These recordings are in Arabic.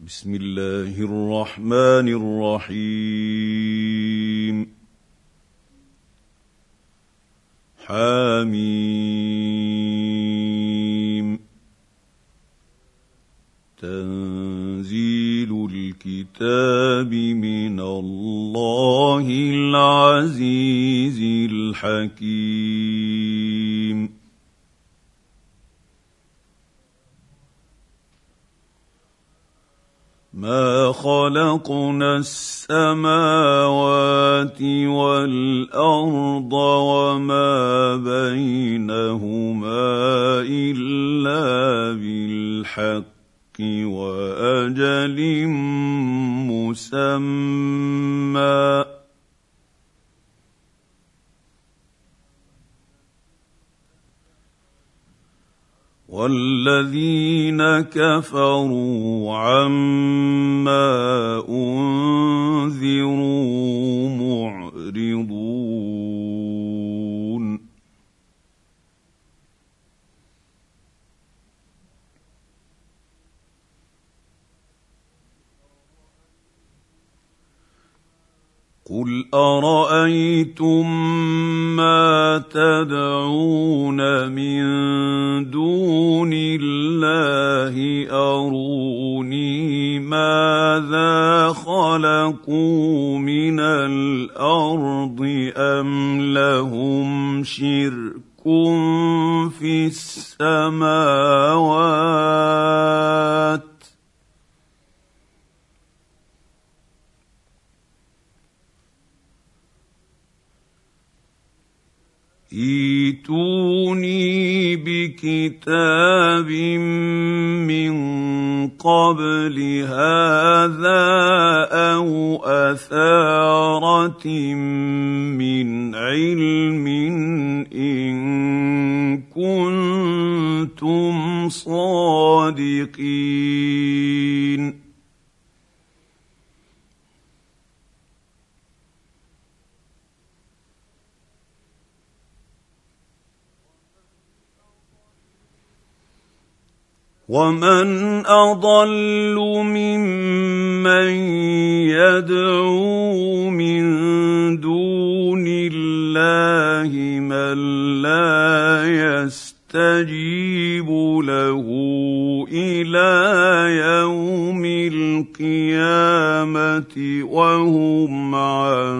بسم الله الرحمن الرحيم. حميم. تنزيل الكتاب من الله العزيز الحكيم. ما خلقنا السماوات والأرض وما بينهما إلا بالحق وأجل مسمى والذين كفروا عما أنذروا معرضون. قل أرأيتم ما تدعون من دون الله أروني ماذا خلقوا من الأرض أم لهم شرك في السماوات ائتوني بكتاب من قبل هذا أو أثارة من علم إن كنتم صادقين. ومن أضل ممن يدعو من دون الله من لا يستجيب له إلى يوم القيامة وهم عن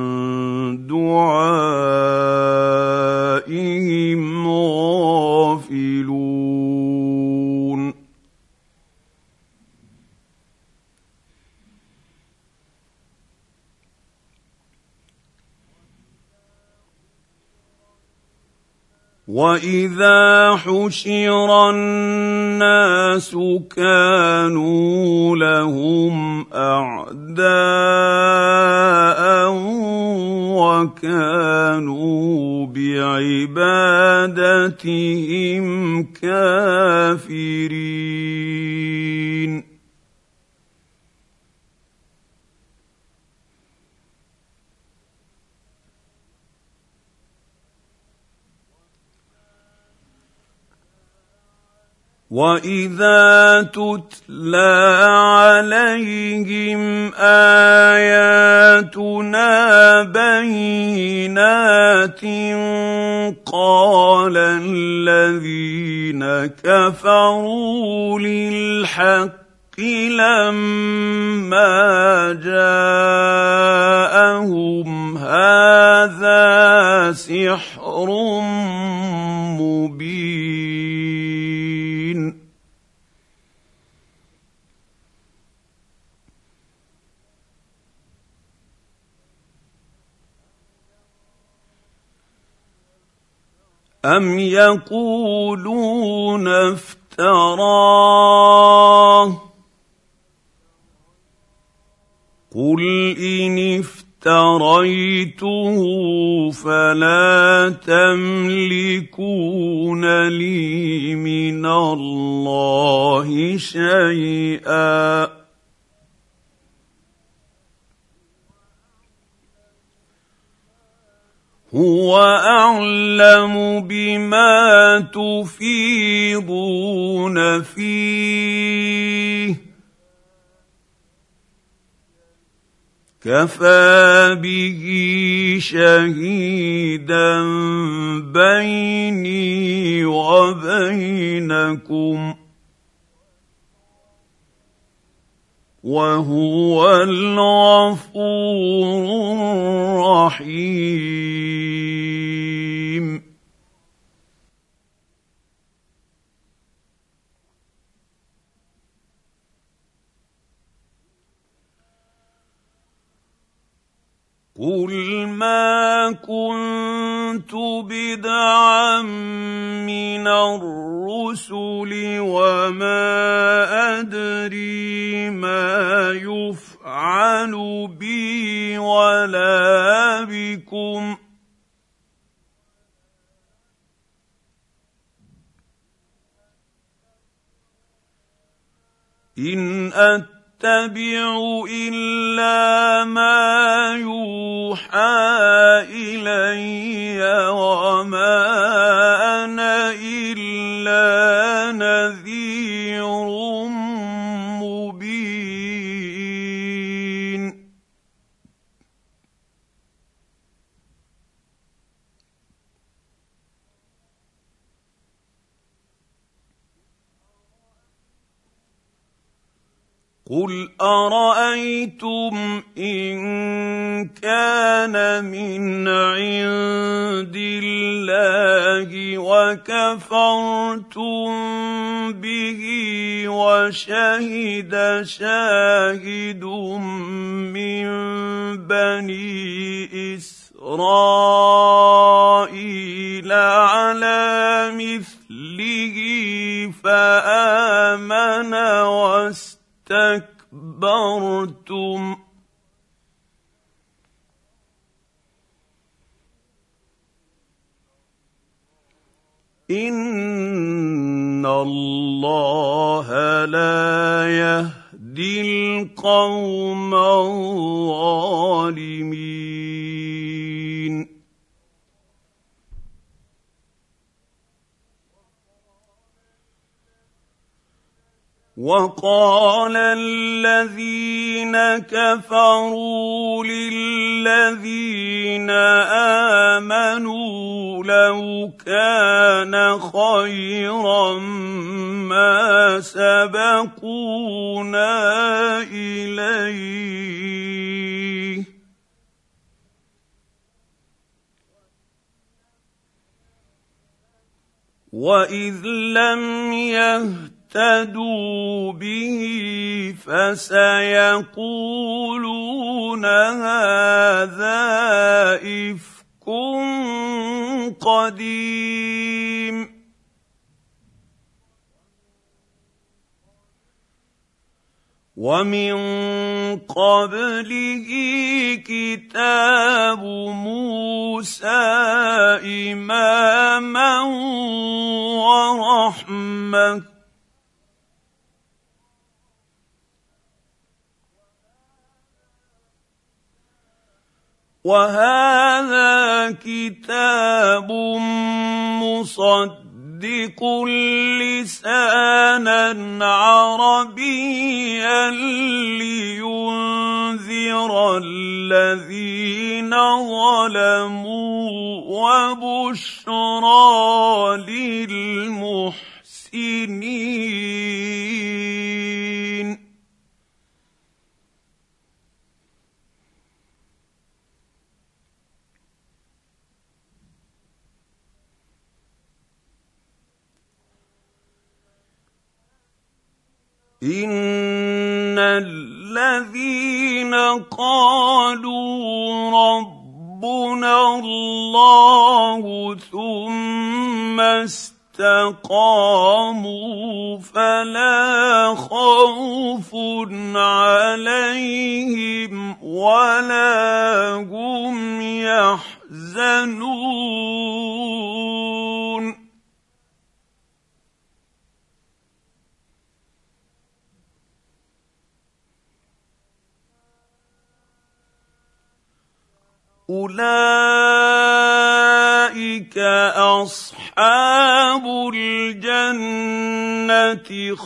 دعائهم غافلون. وَإِذَا حُشِرَ النَّاسُ كَانُوا لَهُمْ أَعْدَاءً وَكَانُوا بِعِبَادَتِهِمْ كَافِرِينَ. وَإِذَا تُتْلَىٰ عَلَيْهِمْ آيَاتُنَا بَيِّنَاتٍ قَالَ الَّذِينَ كَفَرُوا لِلْحَقِّ لَمَّا جَاءَهُمْ هَٰذَا سِحْرٌ مُّبِينٌ. أَمْ يَقُولُونَ افْتَرَاهُ قُلْ إِنِ افْتَرَيْتُهُ فَلَا تَمْلِكُونَ لِي مِنَ اللَّهِ شَيْئًا هُوَ أَعْلَمُ بِمَا تُفِيضُونَ فِيهِ كفى به شهيدا بيني وبينكم وهو الغفور الرحيم. قل ما كنت بدعا من الرسل وما أدري ما يفعل بي ولا بكم إن أتبع إلا ما يوحى إلي وما أنا إلا نذير مبين. قل أرأيتم إن كان من عند الله وكفرتم به وشهد شاهد من بني إسرائيل على مثله فآمن واستكبرتم إن الله لا يهدي القوم الظالمين. وقال الذين كفروا للذين آمنوا لو كان خيرا ما سبقونا إليه وإذ لم يهتدوا به فسيقولون هذا إفك قديم ومن قبله كتاب موسى إماما ورحمة وهذا كتاب مصدق لسانا عربيا لينذر الذين ظلموا وبشرى للمحسنين. إن الذين قالوا ربنا الله ثم استقاموا فلا خوف عليهم ولا هم يحزنون. أولئك أصحاب الجنة الجنه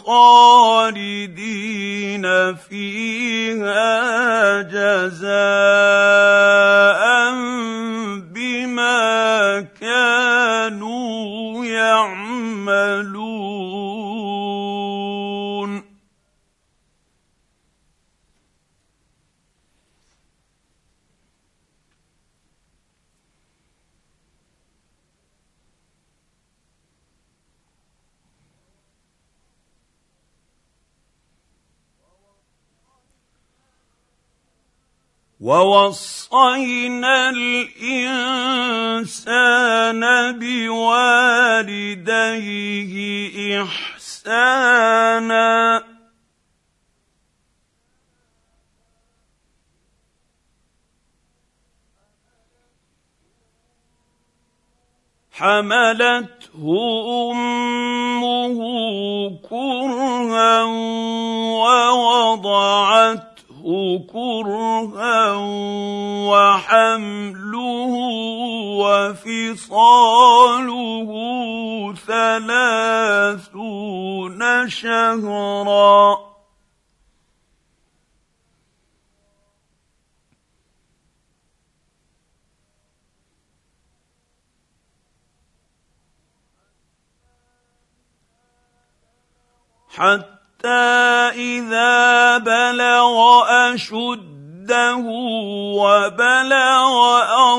خالدين فيها جزاء بما كانوا يعملون. ووصينا الانسان بوالديه احسانا حملته امه كرها ووضعته كرها وحمله وفصاله 30 شهرا حتى إذا بلغ أشده وبلغ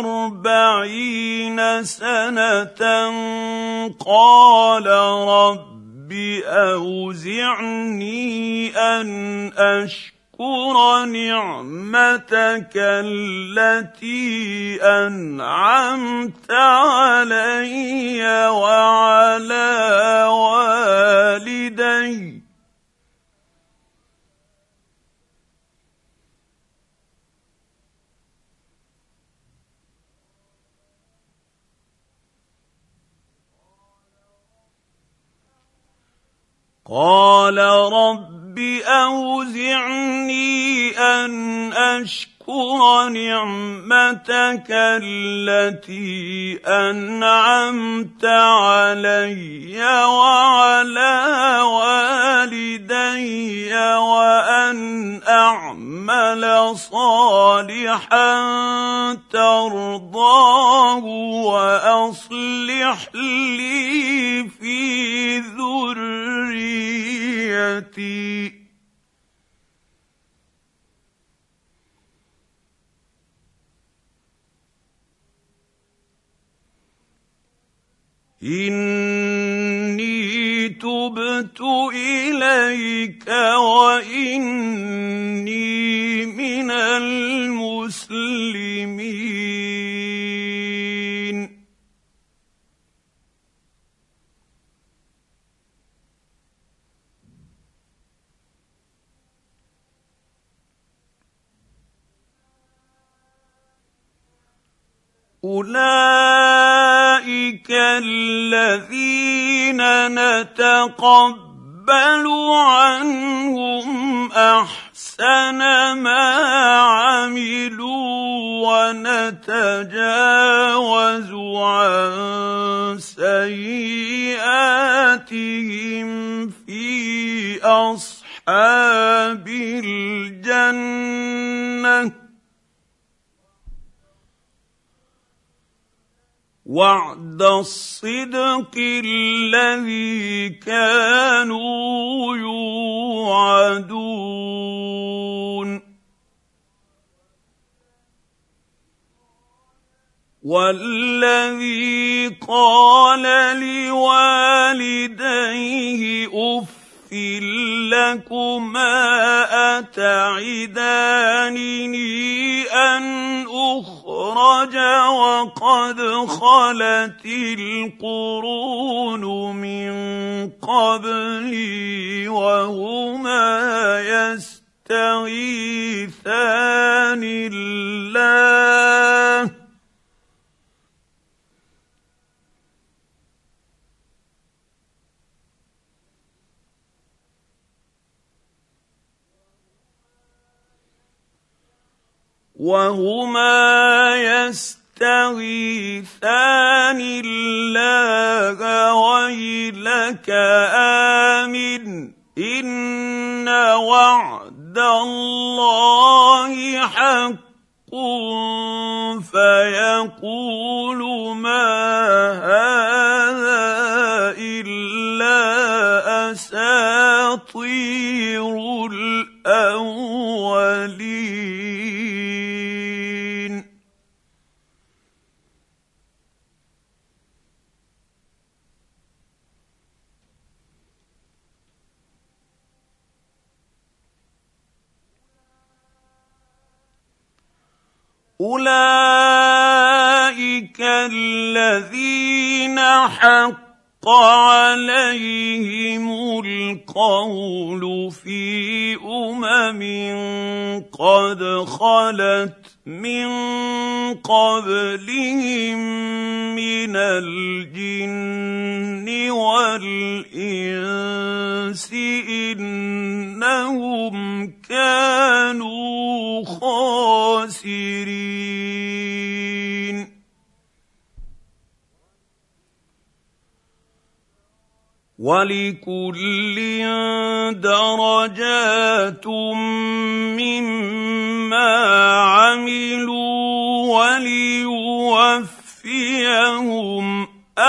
40 سنة قال رب أوزعني أن أشكر نعمتك التي أنعمت علي وعلى والدي قال رب أوزعني أن أشكر نعمتك التي أنعمت علي وعلى والدي وأن أعمل صالحا ترضاه وأصلح لي في ذريتي إني تبت إليك وإني من المسلمين. أولئك الذين نتقبل عنهم أحسن ما عملوا ونتجاوز عن سيئاتهم في أصحاب الجنة وعد الصدق الذي كانوا يوعدون. والذي قال لوالديه أف لكما أتعدانني أن أخرج وقد خلت القرون من قبلي وهما يستغيثان الله يستغيثان الله ويلك آمن إن وعد الله حق فيقول ما هذا إلا أساطير الأولين. أولئك الذين حق عليهم القول في قد خلت من قبلهم من الجن والإنس إنهم كانوا خاسرين. ولكل درجات مما عملوا وليوفيهم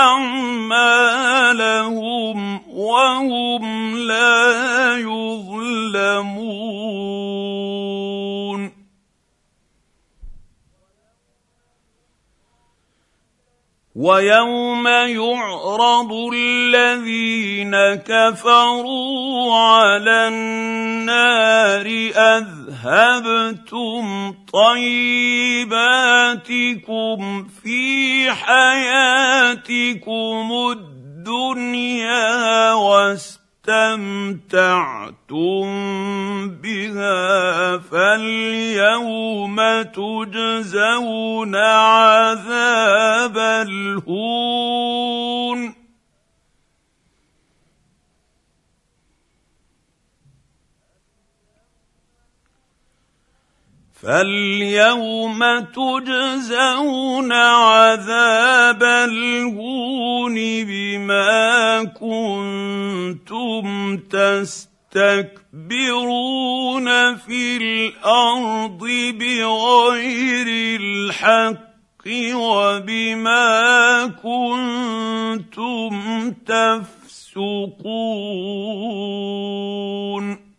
أعمالهم وهم لا يظلمون. ويوم يعرض الذين كفروا على النار أذهبتم طيباتكم في حياتكم الدنيا واستمتعتم بها فاليوم تجزون عذاب الهون بما كنتم تستكبرون في الأرض بغير الحق وبما كنتم تفسقون.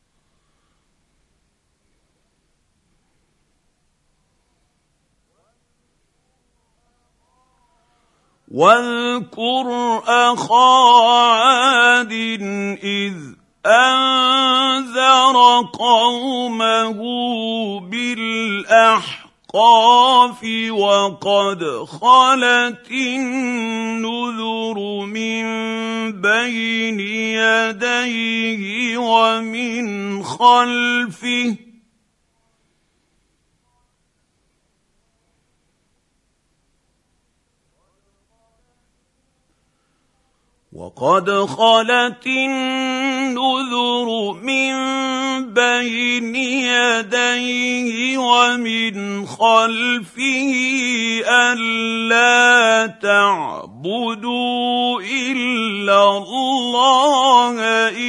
واذكر أخا عاد إذ أنذر قومه بالأحقاف وقد خلت النذر من بين يديه ومن خلفه ألا تعبدوا إلا الله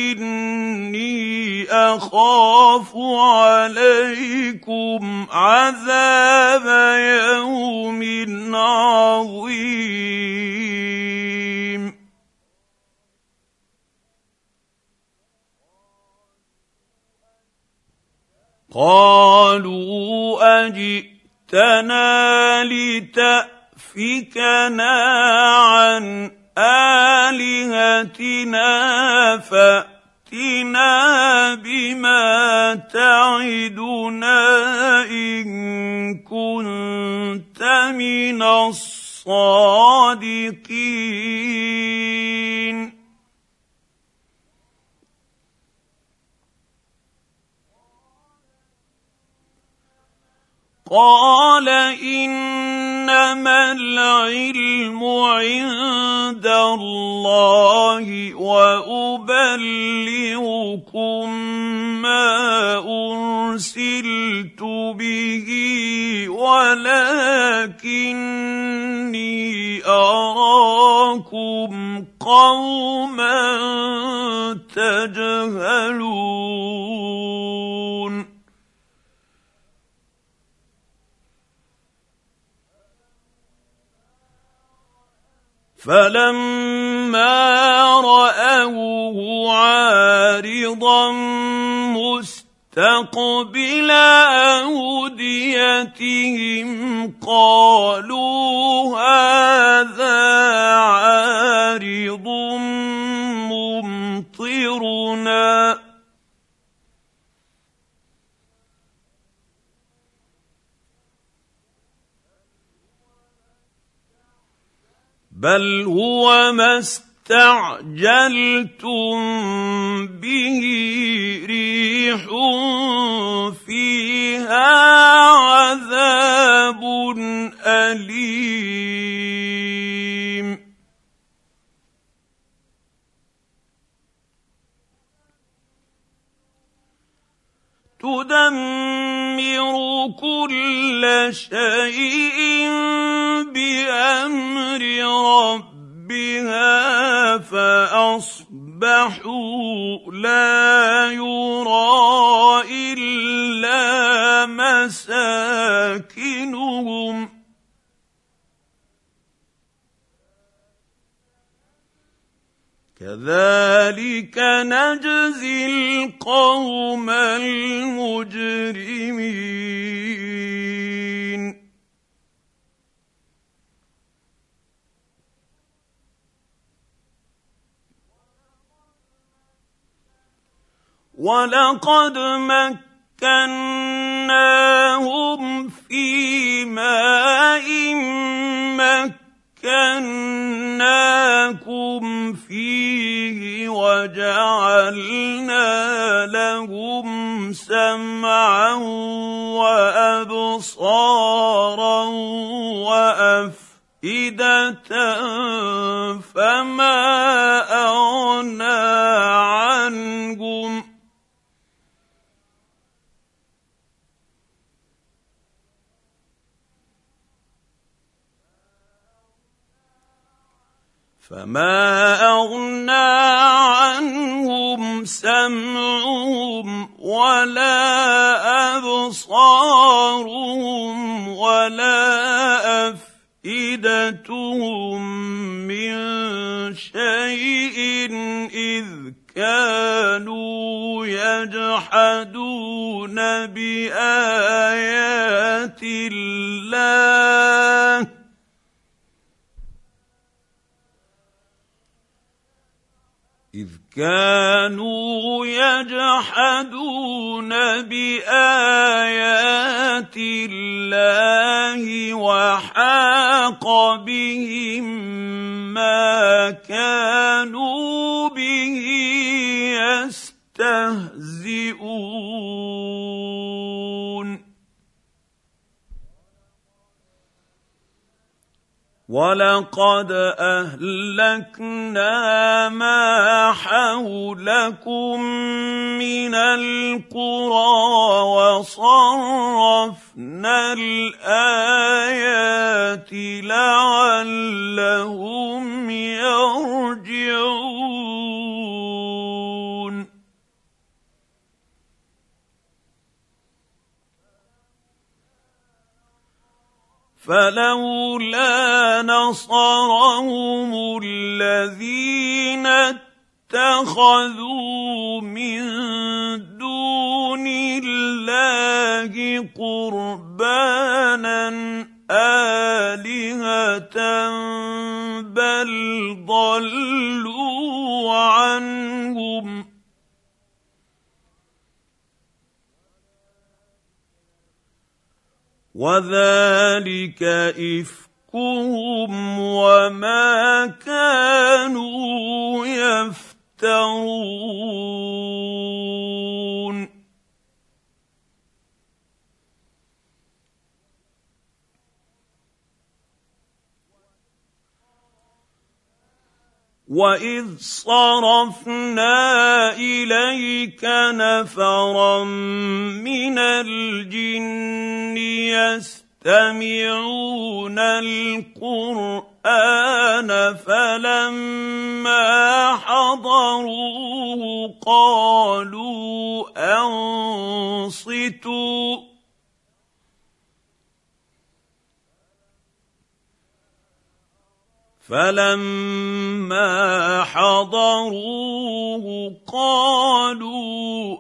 إني أخاف عليكم عذاب يوم عظيم. قالوا أجئتنا لتأفكنا عن آلهتنا فأتنا بما تعدنا إن كنت من الصادقين. قال إنما العلم عند الله وأبلغكم ما أرسلت به ولكني أراكم قوما تجهلون فلما رأوه عارضا مستقبل أوديتهم قالوا هذا عارض ممطرنا بل هو ما استعجلتم به ريح فيها عذاب أليم تدمر كل شيء بأمر ربها فأصبحوا لا يرى إلا مساكنهم كذلك نجزي القوم المجرمين ولقد مكناهم في ماء مكناكم فيه وجعلنا لهم سمعا وأبصارا وأفئدة فما أغنى عنهم سمعهم ولا أبصارهم ولا أفئدتهم من شيء إذ كانوا يجحدون بآيات الله كانوا يجحدون بآيات الله وحاق بهم ما كانوا به يستهزئون ولقد أهلكنا ما حولكم من القرى وصرفنا الآيات لعلهم يرجعون فلولا نصرهم الذين اتخذوا من دون الله قربانا آلهة بل ضلوا عنهم وذلك إفكهم وما كانوا يفترون وَإِذْ صَرَفْنَا إِلَيْكَ نَفَرًا مِنَ الْجِنِّ يستمعون القرآن فلما حضروه قالوا أنصتوا فلما حضروه قالوا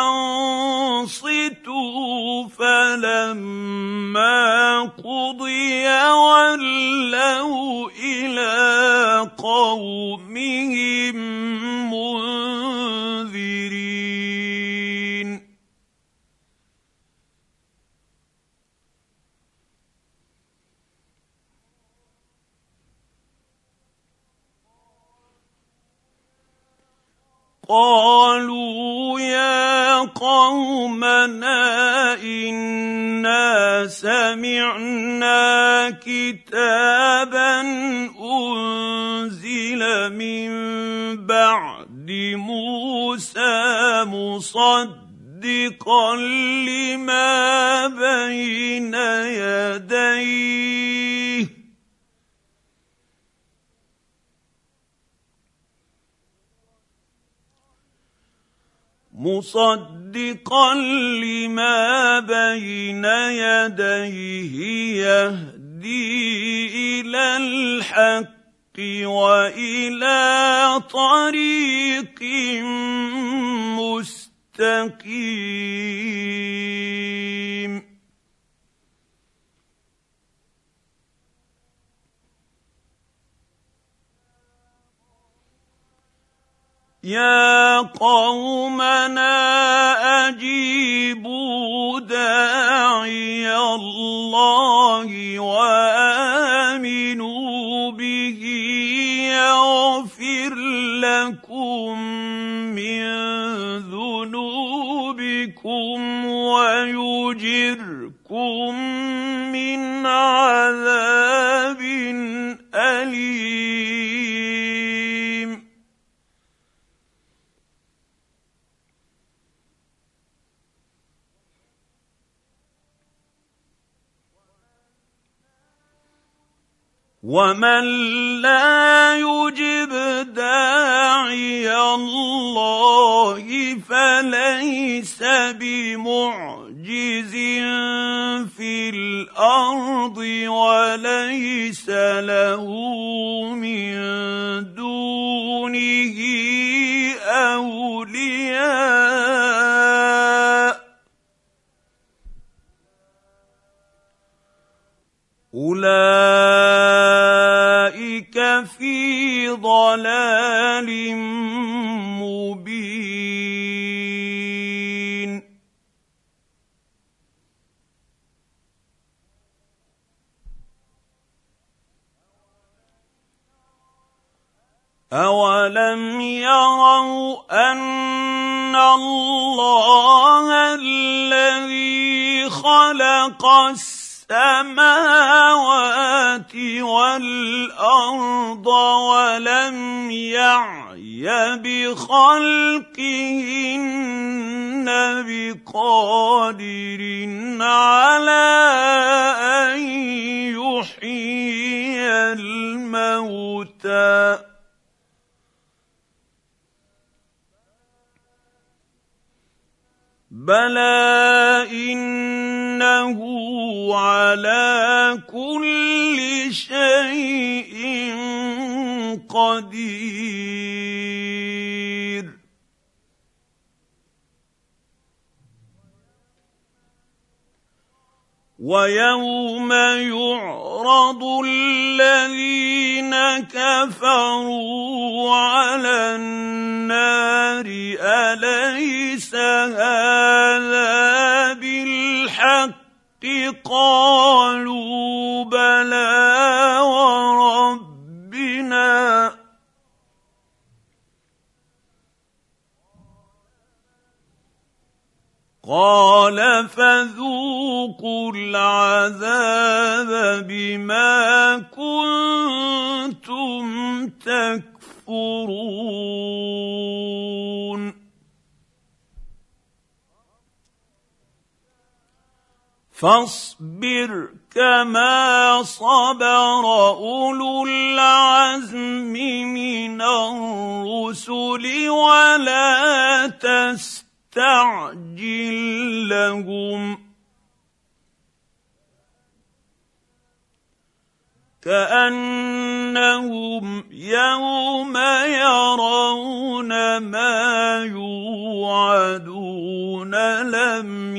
أنصتوا فلما قضي ولوا إلى قومهم منذرين قالوا يا قومنا إنا سمعنا كتابا أنزل من بعد موسى مصدقا لما بين يديه يهدي إلى الحق وإلى طريق مستقيم يا قومنا أجيبوا داعي الله وآمنوا به يغفر لكم من ذنوبكم ويجركم من عذاب أليم ومن لا يجب داعي الله فليس بمعجز في الأرض وليس له من دونه أولياء أولئك في ضلال مبين أولم يروا أن الله الذي خلق السماوات والأرض ولم يعي بخلقهن بقادر على أن يحيي الموتى بلى إنه على كل شيء قدير ويوم يعرض الذين كفروا على النار أليس هذا بالحق قالوا بلى وربنا قال فذوقوا العذاب بما كنتم تكفرون فاصبر كما صبر اولو العزم من الرسل ولا تستعجل لهم كأنهم يوم يرون ما يوعدون لم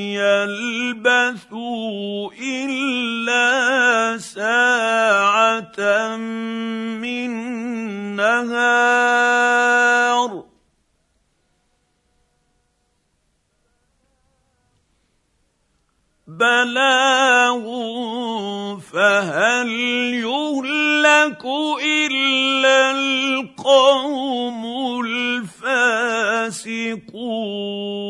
يلبثوا إلا ساعة من نهار بلاغ فهل يهلك إلا القوم الفاسقون